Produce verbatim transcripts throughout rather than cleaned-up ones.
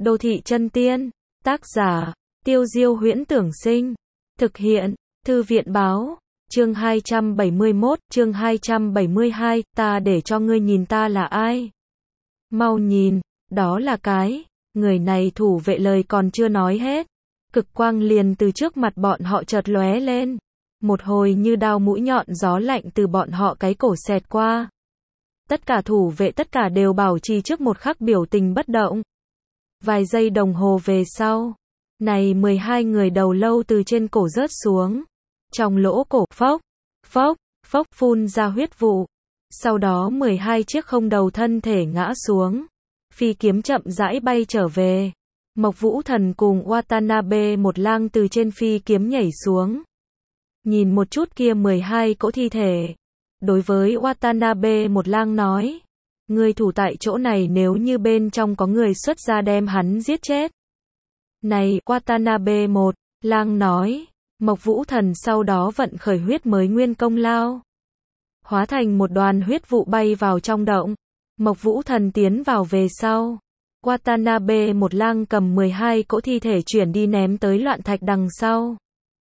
Đô thị chân tiên. Tác giả, Tiêu Diêu Huyễn Tưởng Sinh. Thực hiện, Thư viện Báo. Chương hai trăm bảy mươi mốt, chương hai trăm bảy mươi hai, ta để cho ngươi nhìn ta là ai. Mau nhìn, đó là cái, người này thủ vệ lời còn chưa nói hết. Cực quang liền từ trước mặt bọn họ chợt lóe lên. Một hồi như đao mũi nhọn gió lạnh từ bọn họ cái cổ xẹt qua. Tất cả thủ vệ tất cả đều bảo trì trước một khắc biểu tình bất động. Vài giây đồng hồ về sau, này mười hai người đầu lâu từ trên cổ rớt xuống. Trong lỗ cổ, phốc, phốc, phốc phun ra huyết vụ. Sau đó mười hai chiếc không đầu thân thể ngã xuống. Phi kiếm chậm rãi bay trở về. Mộc Vũ Thần cùng Watanabe một lang từ trên phi kiếm nhảy xuống. Nhìn một chút kia mười hai cỗ thi thể. Đối với Watanabe một lang nói. Người thủ tại chỗ này nếu như bên trong có người xuất ra đem hắn giết chết. Này, Watanabe một lang nói. Mộc Vũ Thần sau đó vận khởi huyết mới nguyên công lao. Hóa thành một đoàn huyết vụ bay vào trong động. Mộc Vũ Thần tiến vào về sau. Watanabe một lang cầm mười hai cỗ thi thể chuyển đi ném tới loạn thạch đằng sau.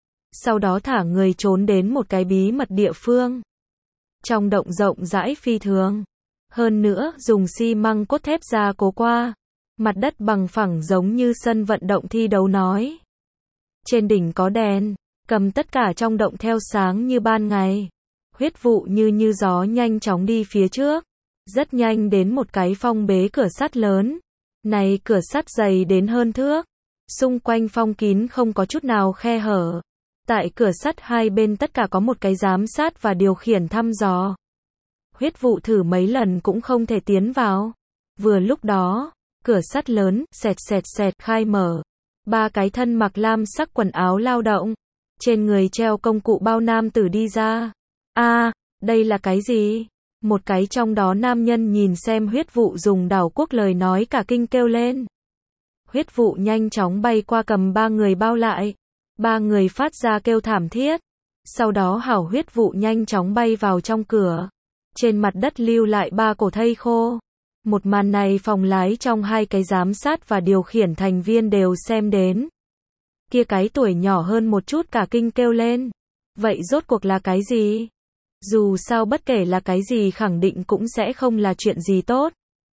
Sau đó thả người trốn đến một cái bí mật địa phương. Trong động rộng rãi phi thường. Hơn nữa, dùng xi măng cốt thép gia cố qua. Mặt đất bằng phẳng giống như sân vận động thi đấu nói. Trên đỉnh có đèn, cầm tất cả trong động theo sáng như ban ngày. Huyết vụ như như gió nhanh chóng đi phía trước. Rất nhanh đến một cái phong bế cửa sắt lớn. Này cửa sắt dày đến hơn thước. Xung quanh phong kín không có chút nào khe hở. Tại cửa sắt hai bên tất cả có một cái giám sát và điều khiển thăm dò. Huyết vụ thử mấy lần cũng không thể tiến vào. Vừa lúc đó, cửa sắt lớn, xẹt xẹt xẹt khai mở. Ba cái thân mặc lam sắc quần áo lao động. Trên người treo công cụ bao nam tử đi ra. A, đây là cái gì? Một cái trong đó nam nhân nhìn xem huyết vụ dùng đảo quốc lời nói cả kinh kêu lên. Huyết vụ nhanh chóng bay qua cầm ba người bao lại. Ba người phát ra kêu thảm thiết. Sau đó hảo huyết vụ nhanh chóng bay vào trong cửa. Trên mặt đất lưu lại ba cổ thây khô. Một màn này phòng lái trong hai cái giám sát và điều khiển thành viên đều xem đến. Kia cái tuổi nhỏ hơn một chút cả kinh kêu lên. Vậy rốt cuộc là cái gì? Dù sao bất kể là cái gì khẳng định cũng sẽ không là chuyện gì tốt.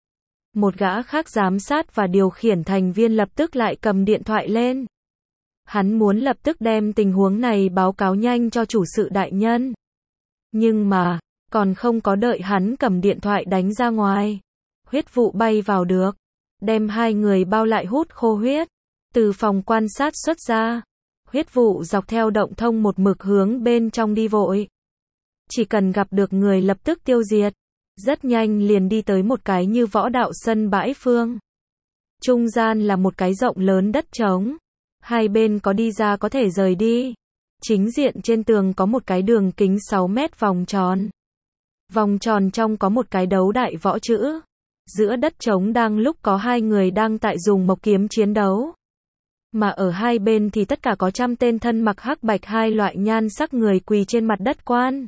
Một gã khác giám sát và điều khiển thành viên lập tức lại cầm điện thoại lên. Hắn muốn lập tức đem tình huống này báo cáo nhanh cho chủ sự đại nhân. Nhưng mà, còn không có đợi hắn cầm điện thoại đánh ra ngoài. Huyết vụ bay vào được. Đem hai người bao lại hút khô huyết. Từ phòng quan sát xuất ra. Huyết vụ dọc theo động thông một mực hướng bên trong đi vội. Chỉ cần gặp được người lập tức tiêu diệt. Rất nhanh liền đi tới một cái như võ đạo sân bãi phương. Trung gian là một cái rộng lớn đất trống. Hai bên có đi ra có thể rời đi. Chính diện trên tường có một cái đường kính sáu mét vòng tròn. Vòng tròn trong có một cái đấu đại võ chữ. Giữa đất trống đang lúc có hai người đang tại dùng mộc kiếm chiến đấu. Mà ở hai bên thì tất cả có trăm tên thân mặc hắc bạch hai loại nhan sắc người quỳ trên mặt đất quan.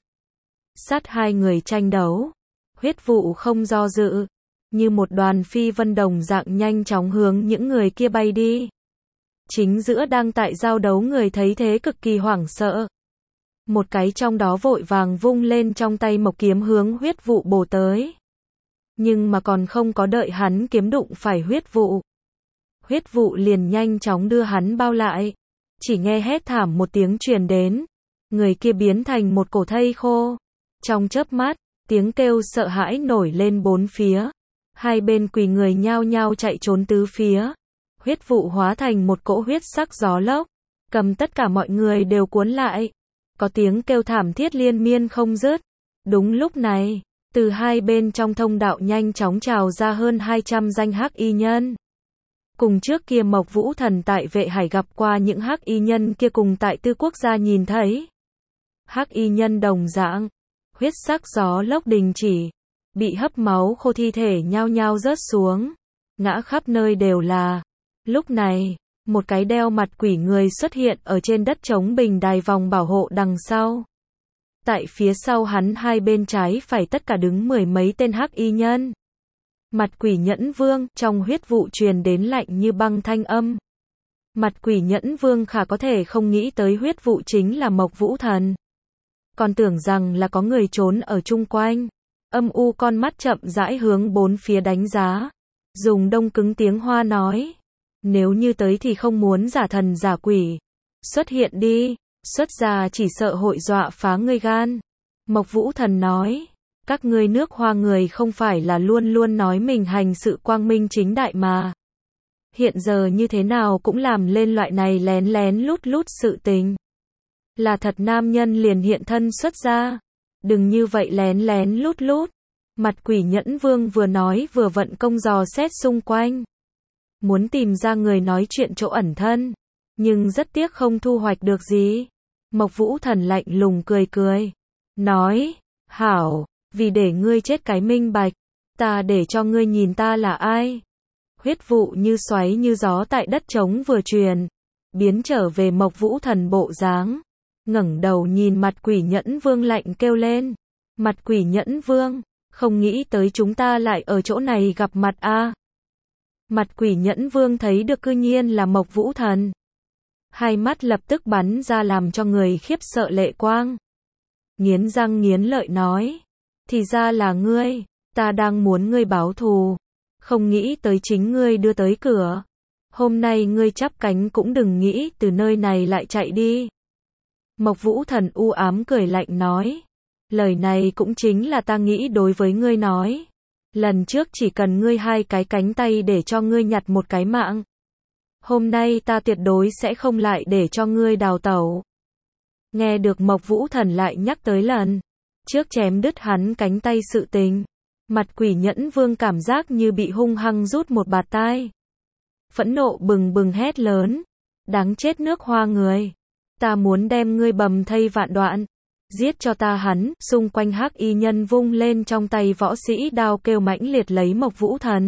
Sát hai người tranh đấu. Huyết vụ không do dự. Như một đoàn phi vân đồng dạng nhanh chóng hướng những người kia bay đi. Chính giữa đang tại giao đấu người thấy thế cực kỳ hoảng sợ. Một cái trong đó vội vàng vung lên trong tay mộc kiếm hướng huyết vụ bổ tới. Nhưng mà còn không có đợi hắn kiếm đụng phải huyết vụ. Huyết vụ liền nhanh chóng đưa hắn bao lại. Chỉ nghe hét thảm một tiếng truyền đến. Người kia biến thành một cổ thây khô. Trong chớp mắt, tiếng kêu sợ hãi nổi lên bốn phía. Hai bên quỳ người nhao nhao chạy trốn tứ phía. Huyết vụ hóa thành một cỗ huyết sắc gió lốc. Cầm tất cả mọi người đều cuốn lại. Có tiếng kêu thảm thiết liên miên không dứt. Đúng lúc này, từ hai bên trong thông đạo nhanh chóng trào ra hơn hai trăm danh hắc y nhân. Cùng trước kia Mộc Vũ Thần tại Vệ Hải gặp qua những hắc y nhân kia cùng tại Tư Quốc gia nhìn thấy. Hắc y nhân đồng dạng, huyết sắc gió lốc đình chỉ, bị hấp máu khô thi thể nhao nhao rớt xuống, ngã khắp nơi đều là. Lúc này, một cái đeo mặt quỷ người xuất hiện ở trên đất trống bình đài vòng bảo hộ đằng sau. Tại phía sau hắn hai bên trái phải tất cả đứng mười mấy tên hắc y nhân. Mặt quỷ nhẫn vương, trong huyết vụ truyền đến lạnh như băng thanh âm. Mặt quỷ nhẫn vương khả có thể không nghĩ tới huyết vụ chính là Mộc Vũ Thần. Còn tưởng rằng là có người trốn ở chung quanh. Âm u con mắt chậm rãi hướng bốn phía đánh giá. Dùng đông cứng tiếng Hoa nói. Nếu như tới thì không muốn giả thần giả quỷ. Xuất hiện đi, xuất ra chỉ sợ hội dọa phá ngươi gan. Mộc Vũ Thần nói. Các ngươi nước Hoa người không phải là luôn luôn nói mình hành sự quang minh chính đại mà. Hiện giờ như thế nào cũng làm lên loại này lén lén lút lút sự tình. Là thật nam nhân liền hiện thân xuất ra. Đừng như vậy lén lén lút lút. Mặt quỷ nhẫn vương vừa nói vừa vận công dò xét xung quanh. Muốn tìm ra người nói chuyện chỗ ẩn thân. Nhưng rất tiếc không thu hoạch được gì. Mộc Vũ Thần lạnh lùng cười cười. Nói, hảo, vì để ngươi chết cái minh bạch. Ta để cho ngươi nhìn ta là ai. Huyết vụ như xoáy như gió tại đất trống vừa truyền. Biến trở về Mộc Vũ Thần bộ dáng. Ngẩng đầu nhìn mặt quỷ nhẫn vương lạnh kêu lên. Mặt quỷ nhẫn vương, không nghĩ tới chúng ta lại ở chỗ này gặp mặt a. À. Mặt quỷ nhẫn vương thấy được cư nhiên là Mộc Vũ Thần. Hai mắt lập tức bắn ra làm cho người khiếp sợ lệ quang. Nghiến răng nghiến lợi nói. Thì ra là ngươi, ta đang muốn ngươi báo thù. Không nghĩ tới chính ngươi đưa tới cửa. Hôm nay ngươi chắp cánh cũng đừng nghĩ từ nơi này lại chạy đi. Mộc Vũ Thần u ám cười lạnh nói. Lời này cũng chính là ta nghĩ đối với ngươi nói. Lần trước chỉ cần ngươi hai cái cánh tay để cho ngươi nhặt một cái mạng. Hôm nay ta tuyệt đối sẽ không lại để cho ngươi đào tẩu. Nghe được Mộc Vũ Thần lại nhắc tới lần trước chém đứt hắn cánh tay sự tình. Mặt quỷ nhẫn vương cảm giác như bị hung hăng rút một bạt tai. Phẫn nộ bừng bừng hét lớn. Đáng chết nước Hoa người. Ta muốn đem ngươi bầm thây vạn đoạn. Giết cho ta hắn. Xung quanh hắc y nhân vung lên trong tay võ sĩ đao kêu mãnh liệt lấy Mộc Vũ Thần.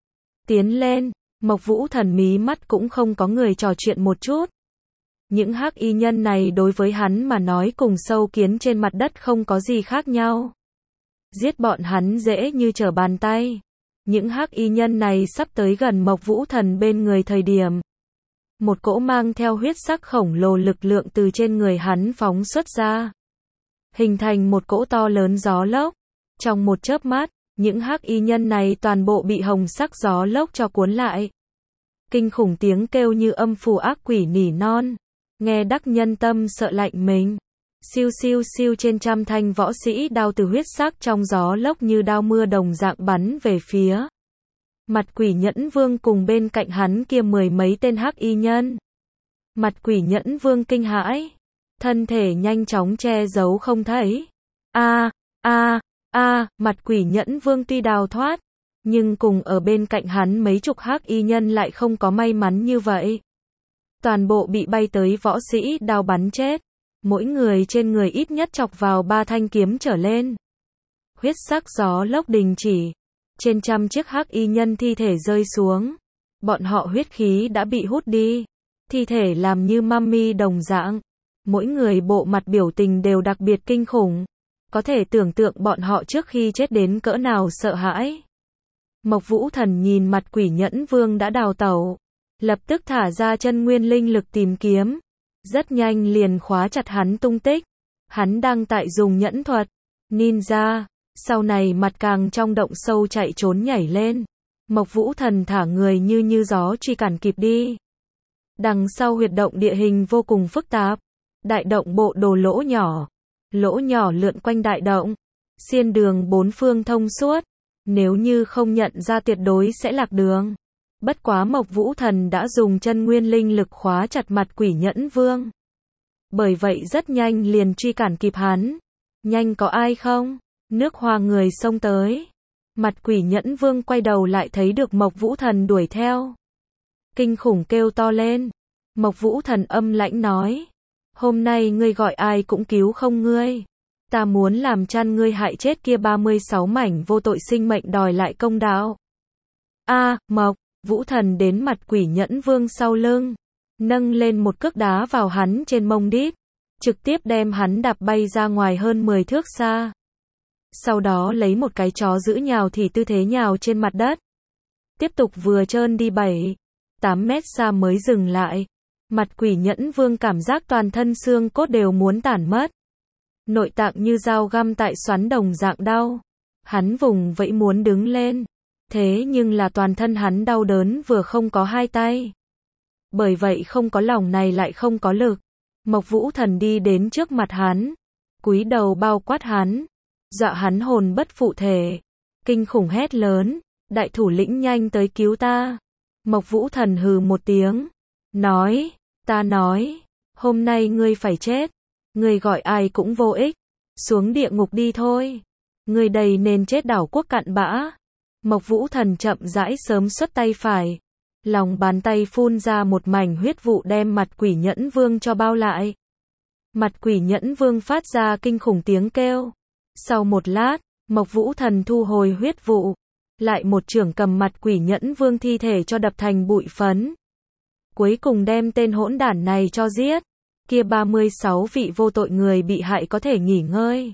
Tiến lên. Mộc Vũ Thần mí mắt cũng không có người trò chuyện một chút. Những hắc y nhân này đối với hắn mà nói cùng sâu kiến trên mặt đất không có gì khác nhau. Giết bọn hắn dễ như trở bàn tay. Những hắc y nhân này sắp tới gần Mộc Vũ Thần bên người thời điểm. Một cỗ mang theo huyết sắc khổng lồ lực lượng từ trên người hắn phóng xuất ra. Hình thành một cỗ to lớn gió lốc. Trong một chớp mắt, những hắc y nhân này toàn bộ bị hồng sắc gió lốc cho cuốn lại. Kinh khủng tiếng kêu như âm phù ác quỷ nỉ non. Nghe đắc nhân tâm sợ lạnh mình. Siêu siêu siêu trên trăm thanh võ sĩ đao từ huyết sắc trong gió lốc như đao mưa đồng dạng bắn về phía. Mặt quỷ nhẫn vương cùng bên cạnh hắn kia mười mấy tên hắc y nhân. Mặt quỷ nhẫn vương kinh hãi. Thân thể nhanh chóng che giấu không thấy. A, a, a, mặt quỷ nhẫn vương tuy đào thoát. Nhưng cùng ở bên cạnh hắn mấy chục hắc y nhân lại không có may mắn như vậy. Toàn bộ bị bay tới võ sĩ đao bắn chết. Mỗi người trên người ít nhất chọc vào ba thanh kiếm trở lên. Huyết sắc gió lốc đình chỉ. Trên trăm chiếc hắc y nhân thi thể rơi xuống. Bọn họ huyết khí đã bị hút đi. Thi thể làm như mummy đồng dạng. Mỗi người bộ mặt biểu tình đều đặc biệt kinh khủng. Có thể tưởng tượng bọn họ trước khi chết đến cỡ nào sợ hãi. Mộc Vũ Thần nhìn mặt quỷ nhẫn vương đã đào tẩu. Lập tức thả ra chân nguyên linh lực tìm kiếm. Rất nhanh liền khóa chặt hắn tung tích. Hắn đang tại dùng nhẫn thuật. Ninja. Sau này mặt càng trong động sâu chạy trốn nhảy lên. Mộc Vũ Thần thả người như như gió truy cản kịp đi. Đằng sau huyệt động địa hình vô cùng phức tạp. Đại động bộ đồ lỗ nhỏ. Lỗ nhỏ lượn quanh đại động. Xiên đường bốn phương thông suốt. Nếu như không nhận ra tuyệt đối sẽ lạc đường. Bất quá Mộc Vũ Thần đã dùng chân nguyên linh lực khóa chặt mặt quỷ nhẫn vương. Bởi vậy rất nhanh liền truy cản kịp hắn. Nhanh có ai không? Nước Hoa người xông tới. Mặt quỷ nhẫn vương quay đầu lại thấy được Mộc Vũ Thần đuổi theo. Kinh khủng kêu to lên. Mộc Vũ Thần âm lãnh nói. Hôm nay ngươi gọi ai cũng cứu không ngươi. Ta muốn làm chăn ngươi hại chết kia ba mươi sáu mảnh vô tội sinh mệnh đòi lại công đạo. A, Mộc Vũ Thần đến mặt quỷ nhẫn vương sau lưng. Nâng lên một cước đá vào hắn trên mông đít. Trực tiếp đem hắn đạp bay ra ngoài hơn mười thước xa. Sau đó lấy một cái chó giữ nhào thì tư thế nhào trên mặt đất. Tiếp tục vừa trơn đi bảy, tám mét xa mới dừng lại. Mặt quỷ nhẫn vương cảm giác toàn thân xương cốt đều muốn tản mất. Nội tạng như dao găm tại xoắn đồng dạng đau. Hắn vùng vẫy muốn đứng lên. Thế nhưng là toàn thân hắn đau đớn vừa không có hai tay. Bởi vậy không có lòng này lại không có lực. Mộc Vũ Thần đi đến trước mặt hắn. Cúi đầu bao quát hắn. Dọa hắn hồn bất phụ thể. Kinh khủng hét lớn. Đại thủ lĩnh nhanh tới cứu ta. Mộc Vũ Thần hừ một tiếng. Nói. Ta nói. Hôm nay ngươi phải chết. Ngươi gọi ai cũng vô ích. Xuống địa ngục đi thôi. Ngươi đây nên chết đảo quốc cặn bã. Mộc Vũ Thần chậm rãi sớm xuất tay phải. Lòng bàn tay phun ra một mảnh huyết vụ đem mặt quỷ nhẫn vương cho bao lại. Mặt quỷ nhẫn vương phát ra kinh khủng tiếng kêu. Sau một lát, Mộc Vũ Thần thu hồi huyết vụ. Lại một chưởng cầm mặt quỷ nhẫn vương thi thể cho đập thành bụi phấn. Cuối cùng đem tên hỗn đản này cho giết. Kia ba mươi sáu vị vô tội người bị hại có thể nghỉ ngơi.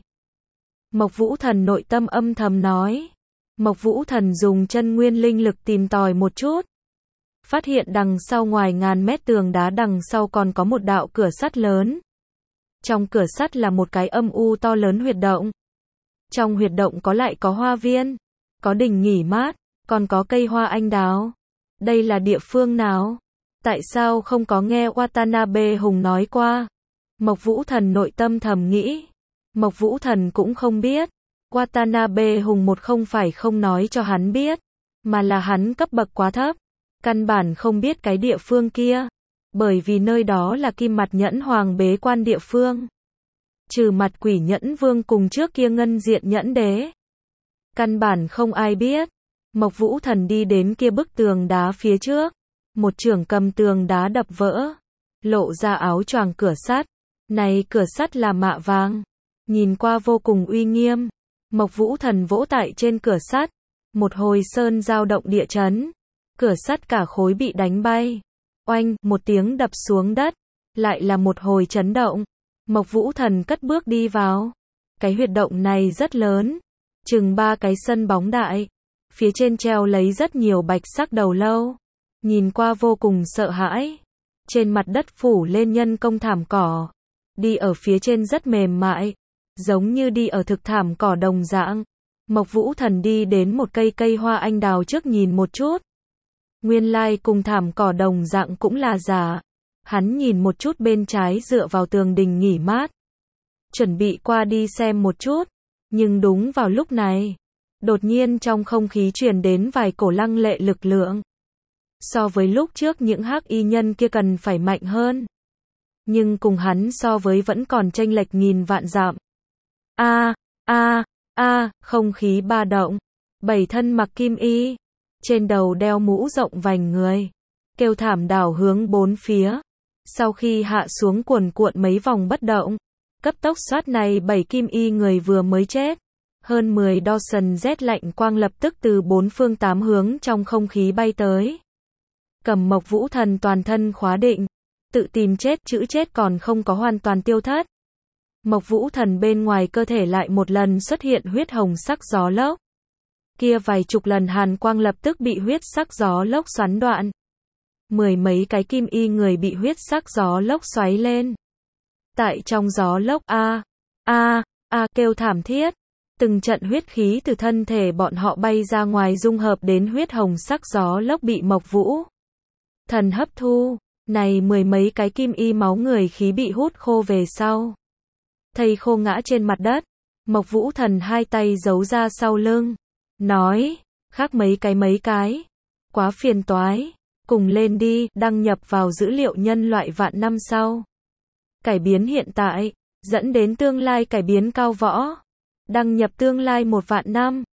Mộc Vũ Thần nội tâm âm thầm nói. Mộc Vũ Thần dùng chân nguyên linh lực tìm tòi một chút. Phát hiện đằng sau ngoài ngàn mét tường đá đằng sau còn có một đạo cửa sắt lớn. Trong cửa sắt là một cái âm u to lớn huyệt động. Trong huyệt động có lại có hoa viên, có đình nghỉ mát, còn có cây hoa anh đào. Đây là địa phương nào? Tại sao không có nghe Watanabe Hùng nói qua? Mộc Vũ Thần nội tâm thầm nghĩ. Mộc Vũ Thần cũng không biết. Watanabe Hùng một không phải không nói cho hắn biết, mà là hắn cấp bậc quá thấp. Căn bản không biết cái địa phương kia. Bởi vì nơi đó là Kim Mặt Nhẫn Hoàng bế quan địa phương. Trừ mặt quỷ nhẫn vương cùng trước kia ngân diện nhẫn đế. Căn bản không ai biết. Mộc Vũ Thần đi đến kia bức tường đá phía trước. Một chưởng cầm tường đá đập vỡ. Lộ ra áo choàng cửa sắt. Này cửa sắt là mạ vàng. Nhìn qua vô cùng uy nghiêm. Mộc Vũ Thần vỗ tại trên cửa sắt. Một hồi sơn dao động địa chấn. Cửa sắt cả khối bị đánh bay. Oanh, một tiếng đập xuống đất. Lại là một hồi chấn động. Mộc Vũ Thần cất bước đi vào. Cái huyệt động này rất lớn. Chừng ba cái sân bóng đại. Phía trên treo lấy rất nhiều bạch sắc đầu lâu. Nhìn qua vô cùng sợ hãi. Trên mặt đất phủ lên nhân công thảm cỏ. Đi ở phía trên rất mềm mại. Giống như đi ở thực thảm cỏ đồng dạng. Mộc Vũ Thần đi đến một cây cây hoa anh đào trước nhìn một chút. Nguyên lai cùng thảm cỏ đồng dạng cũng là giả. Hắn nhìn một chút bên trái dựa vào tường đình nghỉ mát. Chuẩn bị qua đi xem một chút. Nhưng đúng vào lúc này. Đột nhiên trong không khí truyền đến vài cổ lăng lệ lực lượng. So với lúc trước những hắc y nhân kia cần phải mạnh hơn. Nhưng cùng hắn so với vẫn còn chênh lệch nghìn vạn dặm. A, a, a, không khí ba động. Bảy thân mặc kim y. Trên đầu đeo mũ rộng vành người. Kêu thảm đảo hướng bốn phía. Sau khi hạ xuống cuồn cuộn mấy vòng bất động. Cấp tốc xoát này bảy kim y người vừa mới chết. Hơn mười Dawson rét lạnh quang lập tức từ bốn phương tám hướng trong không khí bay tới. Cầm Mộc Vũ Thần toàn thân khóa định. Tự tìm chết, chữ chết còn không có hoàn toàn tiêu thất. Mộc Vũ Thần bên ngoài cơ thể lại một lần xuất hiện huyết hồng sắc gió lốc. Kia vài chục lần hàn quang lập tức bị huyết sắc gió lốc xoắn đoạn. Mười mấy cái kim y người bị huyết sắc gió lốc xoáy lên. Tại trong gió lốc a, a, a kêu thảm thiết. Từng trận huyết khí từ thân thể bọn họ bay ra ngoài dung hợp đến huyết hồng sắc gió lốc bị Mộc Vũ Thần hấp thu. Này mười mấy cái kim y máu người khí bị hút khô về sau. Thây khô ngã trên mặt đất. Mộc Vũ Thần hai tay giấu ra sau lưng. Nói, khác mấy cái mấy cái. Quá phiền toái. Cùng lên đi, đăng nhập vào dữ liệu nhân loại vạn năm sau. Cải biến hiện tại, dẫn đến tương lai cải biến cao võ. Đăng nhập tương lai một vạn năm.